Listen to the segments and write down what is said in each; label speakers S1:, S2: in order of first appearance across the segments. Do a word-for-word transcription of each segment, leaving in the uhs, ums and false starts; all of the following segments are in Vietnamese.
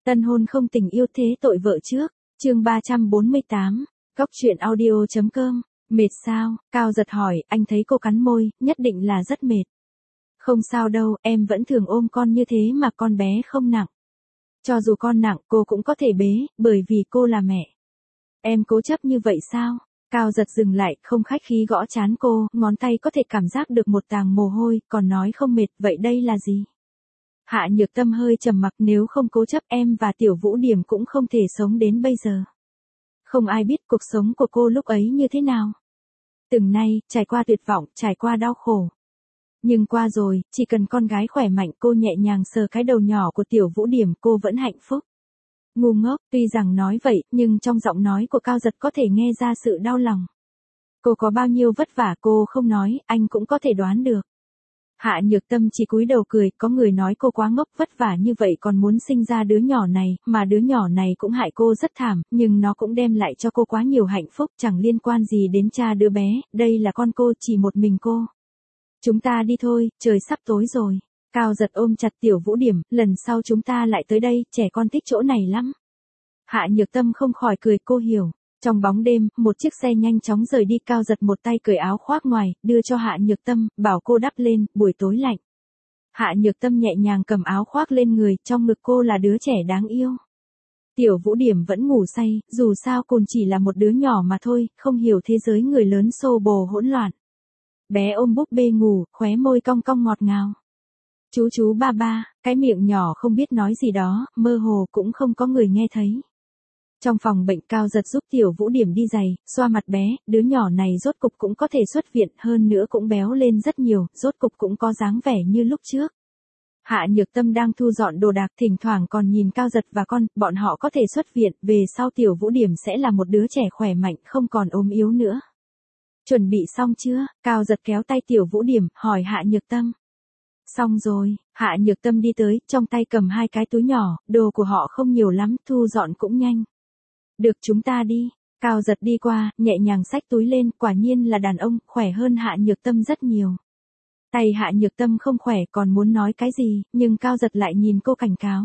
S1: Tân hôn không tình yêu thế tội vợ trước, chương ba trăm bốn mươi tám, góc truyện audio chấm com, mệt sao, Cao giật hỏi, anh thấy cô cắn môi, nhất định là rất mệt. Không sao đâu, em vẫn thường ôm con như thế mà con bé không nặng. Cho dù con nặng cô cũng có thể bế, bởi vì cô là mẹ. Em cố chấp như vậy sao? Cao giật dừng lại, không khách khí gõ trán cô, ngón tay có thể cảm giác được một tàng mồ hôi, còn nói không mệt, vậy đây là gì? Hạ Nhược Tâm hơi trầm mặc, nếu không cố chấp em và Tiểu Vũ Điểm cũng không thể sống đến bây giờ. Không ai biết cuộc sống của cô lúc ấy như thế nào. Từng nay, trải qua tuyệt vọng, trải qua đau khổ. Nhưng qua rồi, chỉ cần con gái khỏe mạnh cô nhẹ nhàng sờ cái đầu nhỏ của Tiểu Vũ Điểm cô vẫn hạnh phúc. Ngu ngốc, tuy rằng nói vậy, nhưng trong giọng nói của Cao Giật có thể nghe ra sự đau lòng. Cô có bao nhiêu vất vả cô không nói, anh cũng có thể đoán được. Hạ Nhược Tâm chỉ cúi đầu cười, có người nói cô quá ngốc, vất vả như vậy còn muốn sinh ra đứa nhỏ này, mà đứa nhỏ này cũng hại cô rất thảm, nhưng nó cũng đem lại cho cô quá nhiều hạnh phúc, chẳng liên quan gì đến cha đứa bé, đây là con cô, chỉ một mình cô. Chúng ta đi thôi, trời sắp tối rồi. Cao Giật ôm chặt Tiểu Vũ Điểm, lần sau chúng ta lại tới đây, trẻ con thích chỗ này lắm. Hạ Nhược Tâm không khỏi cười, cô hiểu. Trong bóng đêm, một chiếc xe nhanh chóng rời đi, Cao Giật một tay cởi áo khoác ngoài, đưa cho Hạ Nhược Tâm, bảo cô đắp lên, buổi tối lạnh. Hạ Nhược Tâm nhẹ nhàng cầm áo khoác lên người, trong ngực cô là đứa trẻ đáng yêu. Tiểu Vũ Điểm vẫn ngủ say, dù sao còn chỉ là một đứa nhỏ mà thôi, không hiểu thế giới người lớn xô bồ hỗn loạn. Bé ôm búp bê ngủ, khóe môi cong cong ngọt ngào. Chú chú ba ba, cái miệng nhỏ không biết nói gì đó, mơ hồ cũng không có người nghe thấy. Trong phòng bệnh, Cao Giật giúp Tiểu Vũ Điểm đi giày, xoa mặt bé, đứa nhỏ này rốt cục cũng có thể xuất viện, hơn nữa cũng béo lên rất nhiều, rốt cục cũng có dáng vẻ như lúc trước. Hạ Nhược Tâm đang thu dọn đồ đạc, thỉnh thoảng còn nhìn Cao Giật và con, bọn họ có thể xuất viện, về sau Tiểu Vũ Điểm sẽ là một đứa trẻ khỏe mạnh, không còn ốm yếu nữa. Chuẩn bị xong chưa? Cao Giật kéo tay Tiểu Vũ Điểm, hỏi Hạ Nhược Tâm. Xong rồi, Hạ Nhược Tâm đi tới, trong tay cầm hai cái túi nhỏ, đồ của họ không nhiều lắm, thu dọn cũng nhanh. Được, chúng ta đi. Cao Giật đi qua, nhẹ nhàng xách túi lên, quả nhiên là đàn ông, khỏe hơn Hạ Nhược Tâm rất nhiều. Tay Hạ Nhược Tâm không khỏe, còn muốn nói cái gì, nhưng Cao Giật lại nhìn cô cảnh cáo.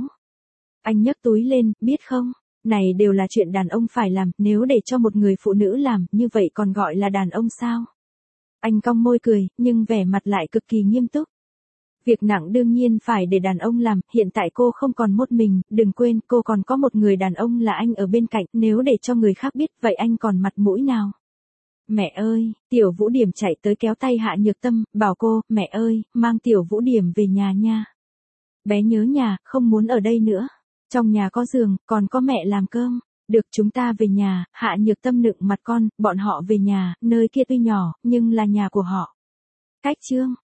S1: Anh nhấc túi lên, biết không? Này đều là chuyện đàn ông phải làm, nếu để cho một người phụ nữ làm, như vậy còn gọi là đàn ông sao? Anh cong môi cười, nhưng vẻ mặt lại cực kỳ nghiêm túc. Việc nặng đương nhiên phải để đàn ông làm, hiện tại cô không còn một mình, đừng quên cô còn có một người đàn ông là anh ở bên cạnh, nếu để cho người khác biết vậy anh còn mặt mũi nào. Mẹ ơi, Tiểu Vũ Điểm chạy tới kéo tay Hạ Nhược Tâm, bảo cô, mẹ ơi, mang Tiểu Vũ Điểm về nhà nha. Bé nhớ nhà, không muốn ở đây nữa. Trong nhà có giường, còn có mẹ làm cơm. Được, chúng ta về nhà. Hạ Nhược Tâm nựng mặt con, bọn họ về nhà, nơi kia tuy nhỏ, nhưng là nhà của họ. Cách chương.